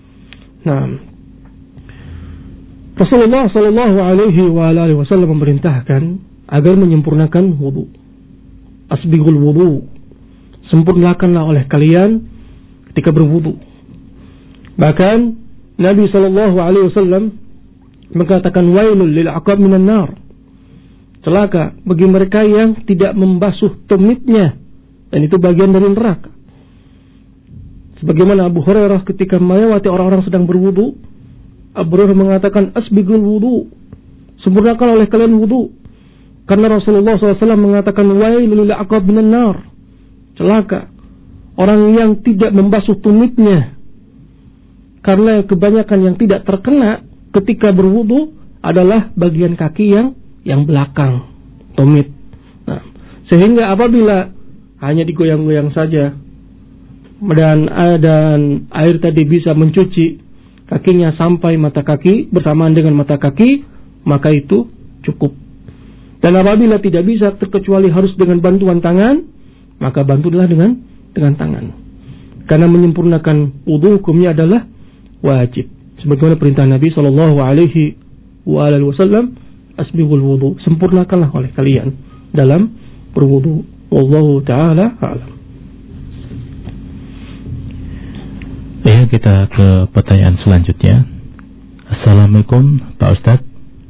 Rasulullah sallallahu alaihi wasallam memerintahkan agar menyempurnakan wudu. Asbighul wudu, sempurnakanlah oleh kalian ketika berwudu. Bahkan Nabi sallallahu alaihi wasallam mengatakan wailul lil aqab minan nar, celaka bagi mereka yang tidak membasuh tumitnya, dan itu bagian dari neraka. Sebagaimana Abu Hurairah ketika melewati orang-orang sedang berwudu, Abu Hurairah mengatakan asbighul wudu, sempurnakan oleh kalian wudu, karena Rasulullah SAW mengatakan wailul lil aqab minan nar, celaka orang yang tidak membasuh tumitnya, karena kebanyakan yang tidak terkena ketika berwudu adalah bagian kaki yang belakang, tumit. Sehingga apabila hanya digoyang-goyang saja dan air tadi bisa mencuci kakinya sampai mata kaki bersamaan dengan mata kaki, maka itu cukup. Dan apabila tidak bisa terkecuali harus dengan bantuan tangan, maka bantulah dengan tangan. Karena menyempurnakan wudu hukumnya adalah wajib. Sebagaimana perintah Nabi sallallahu alaihi wasallam, asbighul wudu, sempurnakanlah oleh kalian dalam berwudu. Wallahu taala a'lam. Ya, kita ke pertanyaan selanjutnya. Assalamualaikum Pak Ustadz.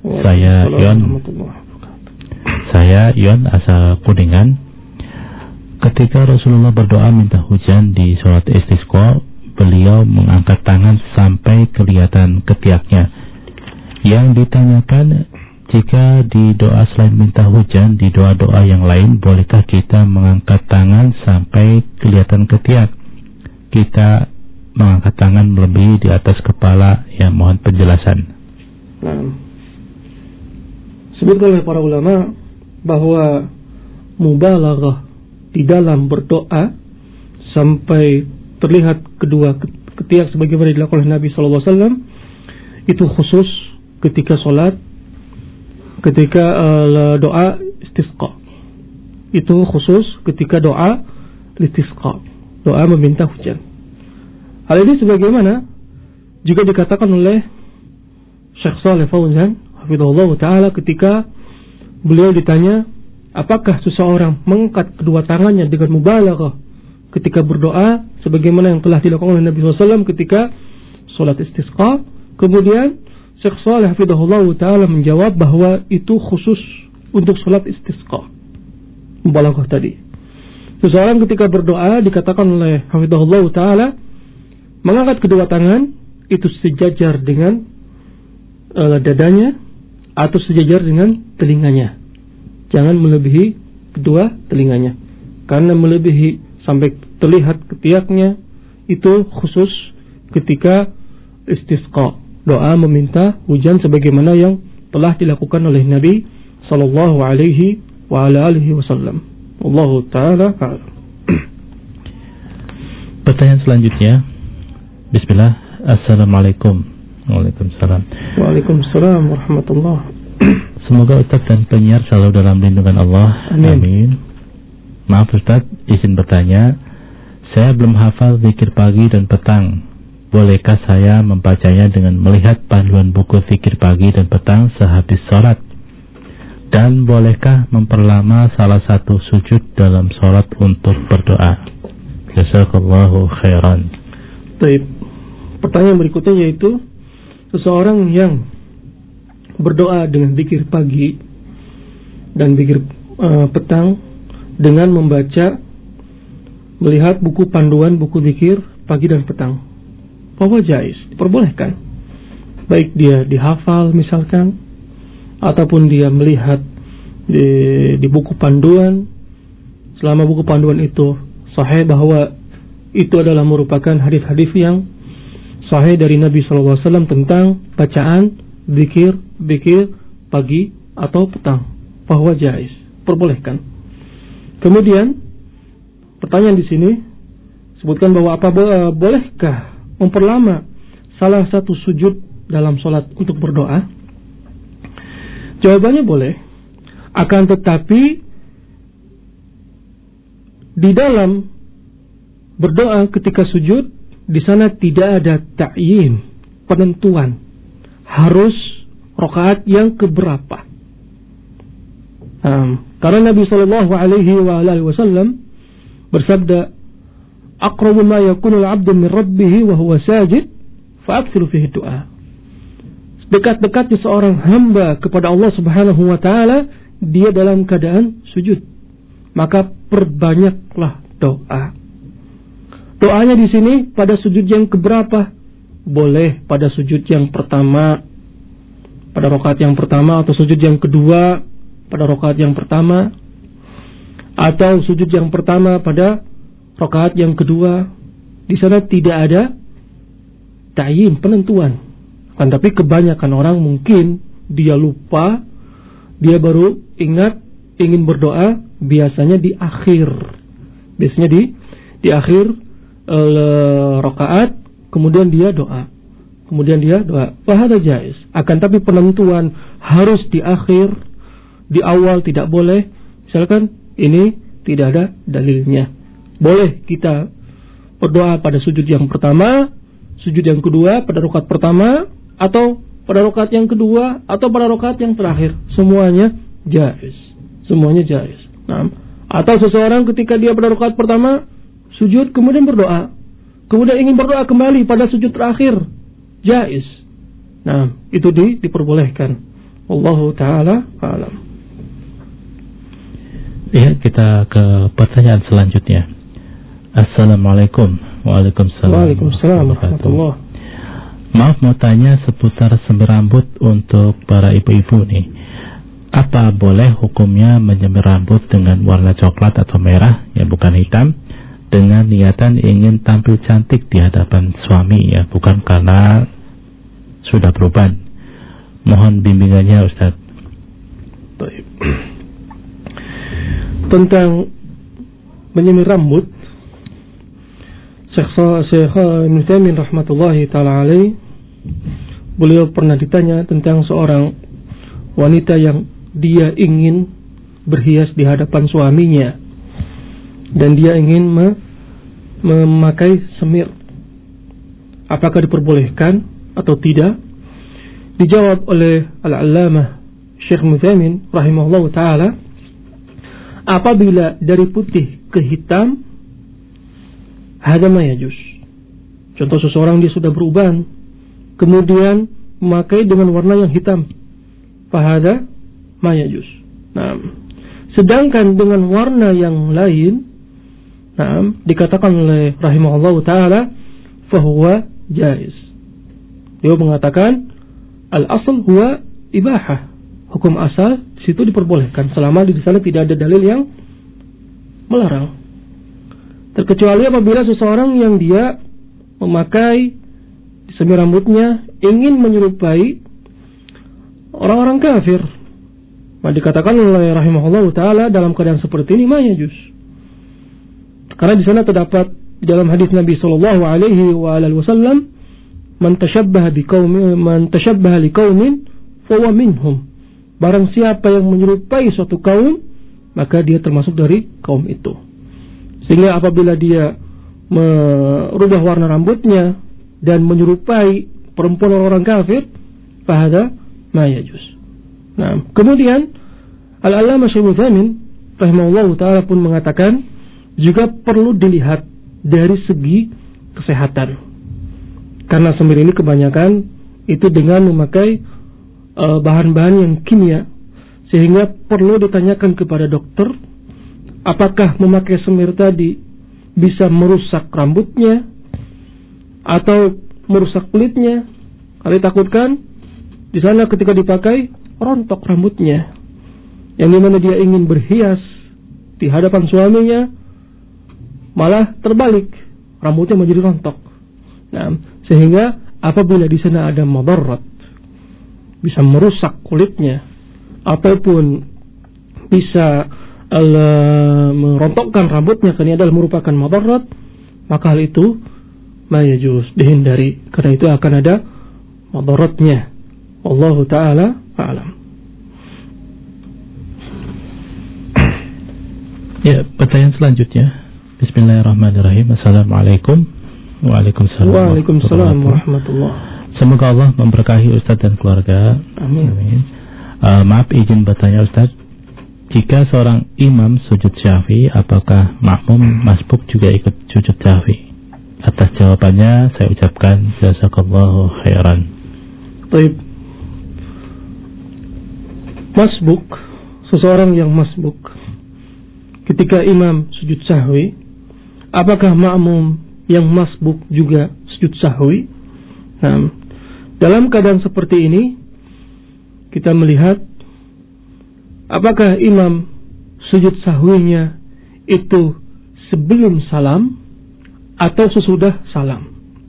Saya Yon asal Kuningan. Ketika Rasulullah berdoa minta hujan di sholat istisqa, beliau mengangkat tangan sampai kelihatan ketiaknya. Yang ditanyakan, jika di doa selain minta hujan, di doa-doa yang lain, bolehkah kita mengangkat tangan sampai kelihatan ketiak? Kita mengangkat tangan melebihi di atas kepala. Ya, mohon penjelasan. Sebutkan oleh para ulama bahwa mubalaghah di dalam berdoa sampai terlihat kedua ketiak sebagaimana dilakukan oleh Nabi SAW, itu khusus ketika sholat, ketika doa istisqa. Itu khusus ketika doa istisqa, doa meminta hujan. Hal ini sebagaimana juga dikatakan oleh Syekh Shalih Fauzan hafizahullah ta'ala ketika beliau ditanya apakah seseorang mengangkat kedua tangannya dengan mubalaghah ketika berdoa sebagaimana yang telah dilakukan oleh Nabi SAW ketika sholat istisqa. Kemudian Syekh Shalih hafizahullah ta'ala menjawab bahwa itu khusus untuk sholat istisqa, mubalaghah tadi. Seseorang ketika berdoa dikatakan oleh hafizahullah ta'ala mengangkat kedua tangan itu sejajar dengan dadanya atau sejajar dengan telinganya. Jangan melebihi kedua telinganya, karena melebihi sampai terlihat ketiaknya itu khusus ketika istisqa, doa meminta hujan sebagaimana yang telah dilakukan oleh Nabi sallallahu alaihi wasallam. Wallahu taala a'lam. Pertanyaan selanjutnya. Bismillah. Assalamualaikum. Waalaikumsalam. Waalaikumsalam warahmatullah. Semoga Ustaz dan penyiar selalu dalam lindungan Allah. Amin. Maaf Ustaz, izin bertanya. Saya belum hafal zikir pagi dan petang. Bolehkah saya membacanya dengan melihat panduan buku zikir pagi dan petang sehabis sholat? Dan bolehkah memperlama salah satu sujud dalam sholat untuk berdoa? Jazakallahu khairan. Baik. Pertanyaan berikutnya yaitu seseorang yang berdoa dengan zikir pagi dan zikir petang dengan membaca, melihat buku panduan buku zikir pagi dan petang, bahwa jaiz, diperbolehkan. Baik dia dihafal misalkan, ataupun dia melihat di buku panduan, selama buku panduan itu sahih bahwa itu adalah merupakan hadis-hadis yang sahih dari Nabi SAW tentang bacaan zikir pagi atau petang, bahwa jaiz, perbolehkan. Kemudian pertanyaan di sini sebutkan bahwa bolehkah memperlama salah satu sujud dalam sholat untuk berdoa? Jawabannya boleh, akan tetapi di dalam berdoa ketika sujud, di sana tidak ada ta'yin, penentuan harus rakaat yang keberapa. Karena Nabi sallallahu alaihi wasallam bersabda, "Aqrabu ma yakunu al-'abdu min rabbih wa huwa sajid, fa'akthiru fihi du'a." Dekat-dekatnya seorang hamba kepada Allah Subhanahu wa taala dia dalam keadaan sujud, maka perbanyaklah doa. Doanya di sini pada sujud yang keberapa? Boleh pada sujud yang pertama, pada rakaat yang pertama, atau sujud yang kedua pada rakaat yang pertama, atau sujud yang pertama pada rakaat yang kedua. Di sana tidak ada ta'yin, penentuan. Tapi kebanyakan orang mungkin dia lupa, dia baru ingat ingin berdoa biasanya di akhir. Biasanya di akhir rakaat, kemudian dia doa. Fahada jaiz. Akan tapi penentuan harus di akhir, di awal tidak boleh. Misalkan ini tidak ada dalilnya. Boleh kita berdoa pada sujud yang pertama, sujud yang kedua pada rakaat pertama, atau pada rakaat yang kedua, atau pada rakaat yang terakhir. Semuanya jaiz. Nah, atau seseorang ketika dia pada rakaat pertama sujud kemudian berdoa, kemudian ingin berdoa kembali pada sujud terakhir, jaiz. Nah, itu diperbolehkan. Wallahu taala a'lam. Ya, kita ke pertanyaan selanjutnya. Assalamualaikum. Waalaikumsalam warahmatullahi. Maaf, mau tanya seputar semir rambut untuk para ibu-ibu nih. Apa boleh hukumnya menyemir rambut dengan warna coklat atau merah, ya bukan hitam, dengan niatan ingin tampil cantik di hadapan suami, ya bukan karena sudah beruban? Mohon bimbingannya, Ustaz. Tentang menyemir rambut, Syekh Ibnu Taimiyah rahmatullahi taala alaih, beliau pernah ditanya tentang seorang wanita yang dia ingin berhias di hadapan suaminya dan dia ingin memakai semir, apakah diperbolehkan atau tidak? Dijawab oleh Al-Allamah Syekh Ibnu Taimiyah rahimahullahu taala, apabila dari putih ke hitam, hada ma yajuz. Contoh seseorang dia sudah beruban, kemudian memakai dengan warna yang hitam, fahada ma yajuz. Nah, sedangkan dengan warna yang lain, nah, dikatakan oleh rahimahullahu taala fahuwa jaiz. Dia mengatakan al-asl huwa ibahah. Hukum asal di situ diperbolehkan selama di sana tidak ada dalil yang melarang. Terkecuali apabila seseorang yang dia memakai semir rambutnya ingin menyerupai orang-orang kafir, maka dikatakan oleh rahimahullahu taala dalam keadaan seperti ini ma yajuz. Karena di sana terdapat di dalam hadis Nabi sallallahu alaihi wasallam, man tashabbaha liqaumin fahuwa minhum. Barang siapa yang menyerupai suatu kaum, maka dia termasuk dari kaum itu. Sehingga apabila dia merubah warna rambutnya dan menyerupai perempuan orang kafir, fahada ma yajuz. Nah, kemudian Al-Allamah Syekh Ibnu Taimiyah rahimahullahu taala pun mengatakan juga perlu dilihat dari segi kesehatan. Karena semir ini kebanyakan itu dengan memakai bahan-bahan yang kimia, sehingga perlu ditanyakan kepada dokter apakah memakai semir tadi bisa merusak rambutnya atau merusak kulitnya. Kalau ditakutkan di sana ketika dipakai rontok rambutnya, yang dimana dia ingin berhias di hadapan suaminya malah terbalik, rambutnya menjadi rontok. Nah, Sehingga apabila di sana ada madarat, bisa merusak kulitnya, ataupun bisa merontokkan rambutnya, karena ini adalah merupakan madarat, maka hal itu ma yajuz, dihindari, karena itu akan ada madaratnya. Wallahu ta'ala a'lam. Ya, pertanyaan selanjutnya. Bismillahirrahmanirrahim. Assalamualaikum. Waalaikumsalam warahmatullahi. Semoga Allah memberkahi Ustaz dan keluarga. Amin. Maaf, izin bertanya Ustaz, jika seorang imam sujud sahwi, apakah makmum masbuk juga ikut sujud sahwi? Atas jawabannya saya ucapkan jazakallahu khairan. Baik. Masbuk, seseorang yang masbuk ketika imam sujud sahwi, apakah makmum yang masbuk juga sujud sahwi? Nah, dalam keadaan seperti ini kita melihat apakah imam sujud sahwinya itu sebelum salam atau sesudah salam.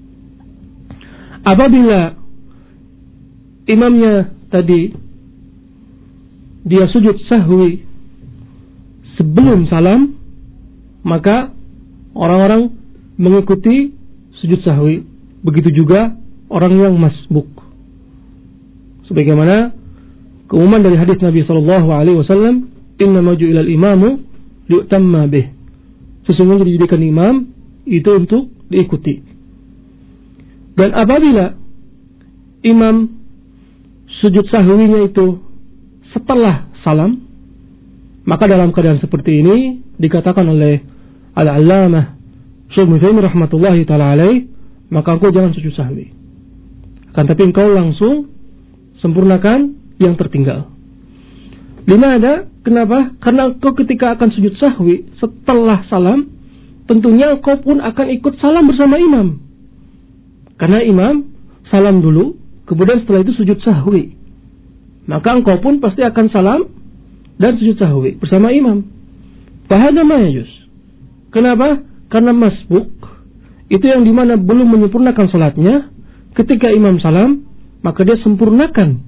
Apabila imamnya tadi dia sujud sahwi sebelum salam, maka orang-orang mengikuti sujud sahwi. Begitu juga orang yang masbuk. Sebagaimana keumuman dari hadis Nabi SAW, innama ju'ilal imamu liutamma bih. Sesungguhnya dijadikan imam itu untuk diikuti. Dan apabila imam sujud sahwinya itu setelah salam, maka dalam keadaan seperti ini dikatakan oleh Al-Allamah Syekh Muhammad rahmatullahi ta'ala alaih, maka engkau jangan sujud sahwi, akan tapi engkau langsung sempurnakan yang tertinggal. Dimana? Kenapa? Karena engkau ketika akan sujud sahwi setelah salam, tentunya engkau pun akan ikut salam bersama imam. Karena imam salam dulu, kemudian setelah itu sujud sahwi, maka engkau pun pasti akan salam dan sujud sahwi bersama imam. Fahadha ma yajuz. Kenapa? Karena masbuk itu yang dimana belum menyempurnakan salatnya. Ketika imam salam, maka dia sempurnakan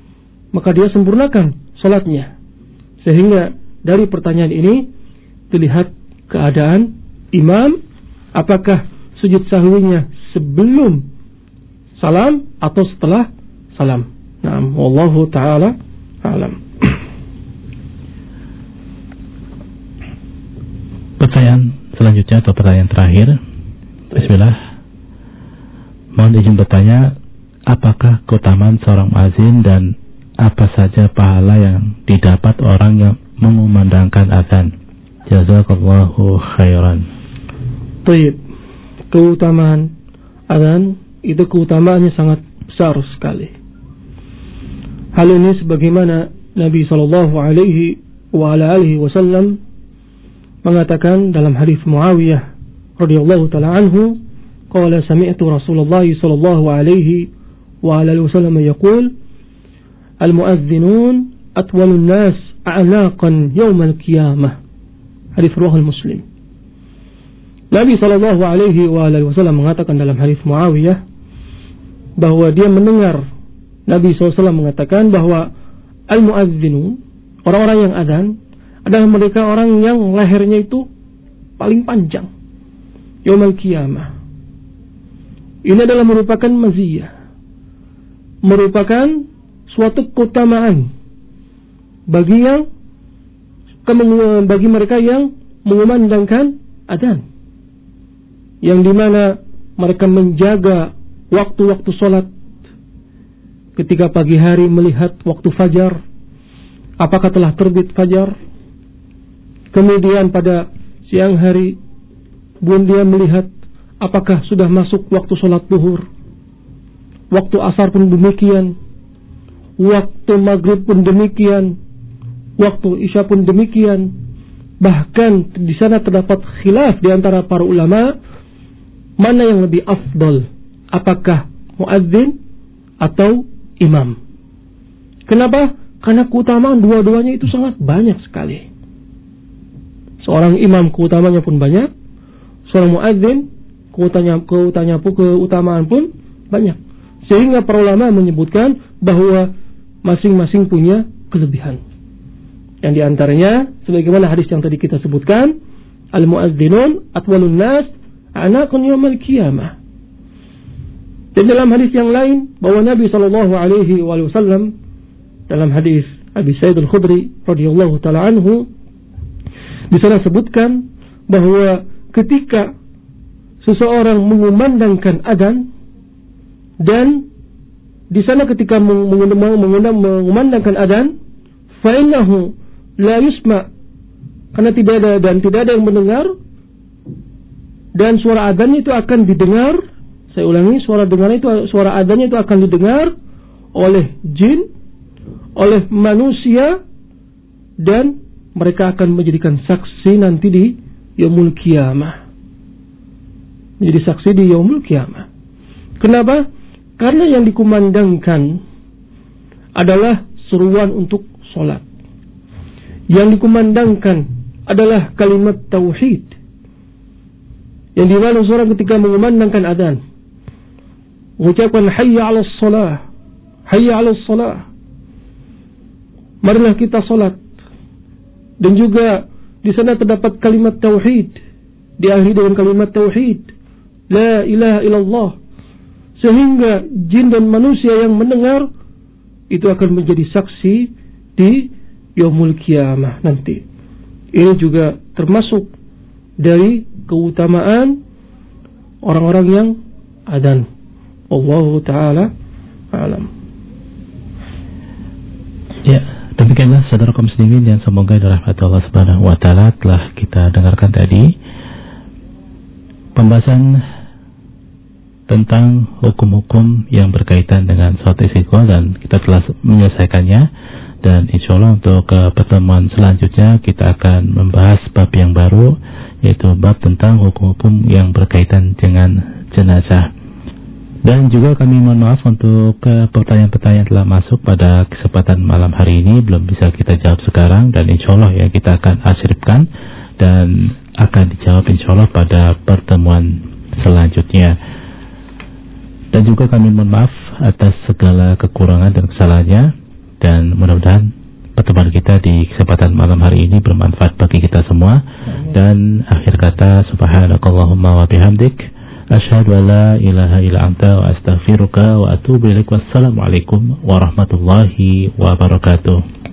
salatnya. Sehingga dari pertanyaan ini dilihat keadaan imam, apakah sujud sahwinya sebelum salam atau setelah salam. Naam, wallahu ta'ala a'lam. Pertanyaan selanjutnya atau pertanyaan terakhir. Bismillah. Mohon izin bertanya, apakah keutamaan seorang muadzin dan apa saja pahala yang didapat orang yang mengumandangkan azan? Jazakallahu khairan. Baik. Keutamaan azan itu keutamaannya sangat besar sekali. Hal ini sebagaimana Nabi SAW mengatakan dalam hadis Muawiyah radhiyallahu taala anhu, qala sami'tu Rasulullah sallallahu alaihi wa alihi wasallam yaqul al-muadhdhinun atwalun nas a'naqan yawm al-qiyamah. Hadis riwayat Muslim. Nabi sallallahu alaihi wa alihi wasallam mengatakan dalam hadis Muawiyah bahwa dia mendengar Nabi SAW mengatakan bahwa al-muadzinun, orang-orang yang azan, adalah mereka orang yang lehernya itu paling panjang yaumul qiyamah. Ini adalah merupakan maziyah, merupakan suatu keutamaan bagi mereka yang mengumandangkan azan, yang dimana mereka menjaga waktu-waktu sholat. Ketika pagi hari melihat waktu fajar, apakah telah terbit fajar. Kemudian pada siang hari pun dia melihat apakah sudah masuk waktu sholat duhur. Waktu asar pun demikian, waktu maghrib pun demikian, waktu isya pun demikian. Bahkan di sana terdapat khilaf di antara para ulama, mana yang lebih afdal, apakah muadzin atau imam. Kenapa? Karena keutamaan dua-duanya itu sangat banyak sekali. Seorang imam keutamanya pun banyak, seorang muadzin keutamaan pun banyak. Sehingga para ulama menyebutkan bahwa masing-masing punya kelebihan. Yang diantaranya, sebagaimana hadis yang tadi kita sebutkan, al-mu'adzinun atwalun nas anaqun yawmal qiyamah. Dan dalam hadis yang lain, bahwa Nabi SAW dalam hadis Abi Sa'id Al-Khudri radhiyallahu ta'ala anhu, di sana sebutkan bahwa ketika seseorang mengumandangkan adzan, dan di sana ketika mengumandangkan adzan, fa innahu la yusma, karena tidak ada yang mendengar, dan suara adzannya itu akan didengar. Saya ulangi, suara adzannya itu akan didengar oleh jin, oleh manusia, dan mereka akan menjadikan saksi nanti di yaumul qiyamah. Menjadi saksi di yaumul qiyamah. Kenapa? Karena yang dikumandangkan adalah seruan untuk sholat. Yang dikumandangkan adalah kalimat tauhid. Yang dimana seorang ketika mengumandangkan adzan mengucapkan hayya 'alas shalah, hayya 'alas shalah, marilah kita sholat. Dan juga di sana terdapat kalimat tauhid, diakhiri dengan kalimat tauhid, la ilaha illallah, sehingga jin dan manusia yang mendengar itu akan menjadi saksi di yaumul qiyamah nanti. Ini juga termasuk dari keutamaan orang-orang yang adzan. Wallahu ta'ala a'lam. Ya, demikianlah saudara kaum muslimin yang semoga dirahmati Allah Subhanahu wa taala, telah kita dengarkan tadi pembahasan tentang hukum-hukum yang berkaitan dengan sholat istiqomah, dan kita telah menyelesaikannya. Dan insya Allah untuk pertemuan selanjutnya kita akan membahas bab yang baru, yaitu bab tentang hukum-hukum yang berkaitan dengan jenazah. Dan juga kami mohon maaf untuk pertanyaan-pertanyaan yang telah masuk pada kesempatan malam hari ini belum bisa kita jawab sekarang, dan insya Allah ya kita akan arsipkan dan akan dijawab insya Allah pada pertemuan selanjutnya. Dan juga kami mohon maaf atas segala kekurangan dan kesalahannya, dan mudah-mudahan pertemuan kita di kesempatan malam hari ini bermanfaat bagi kita semua. Dan akhir kata, subhanakallahumma wa bihamdik, asyhadu an la ilaha illa anta wa astaghfiruka wa atubu ilaik. Wassalamualaikum warahmatullahi wabarakatuh.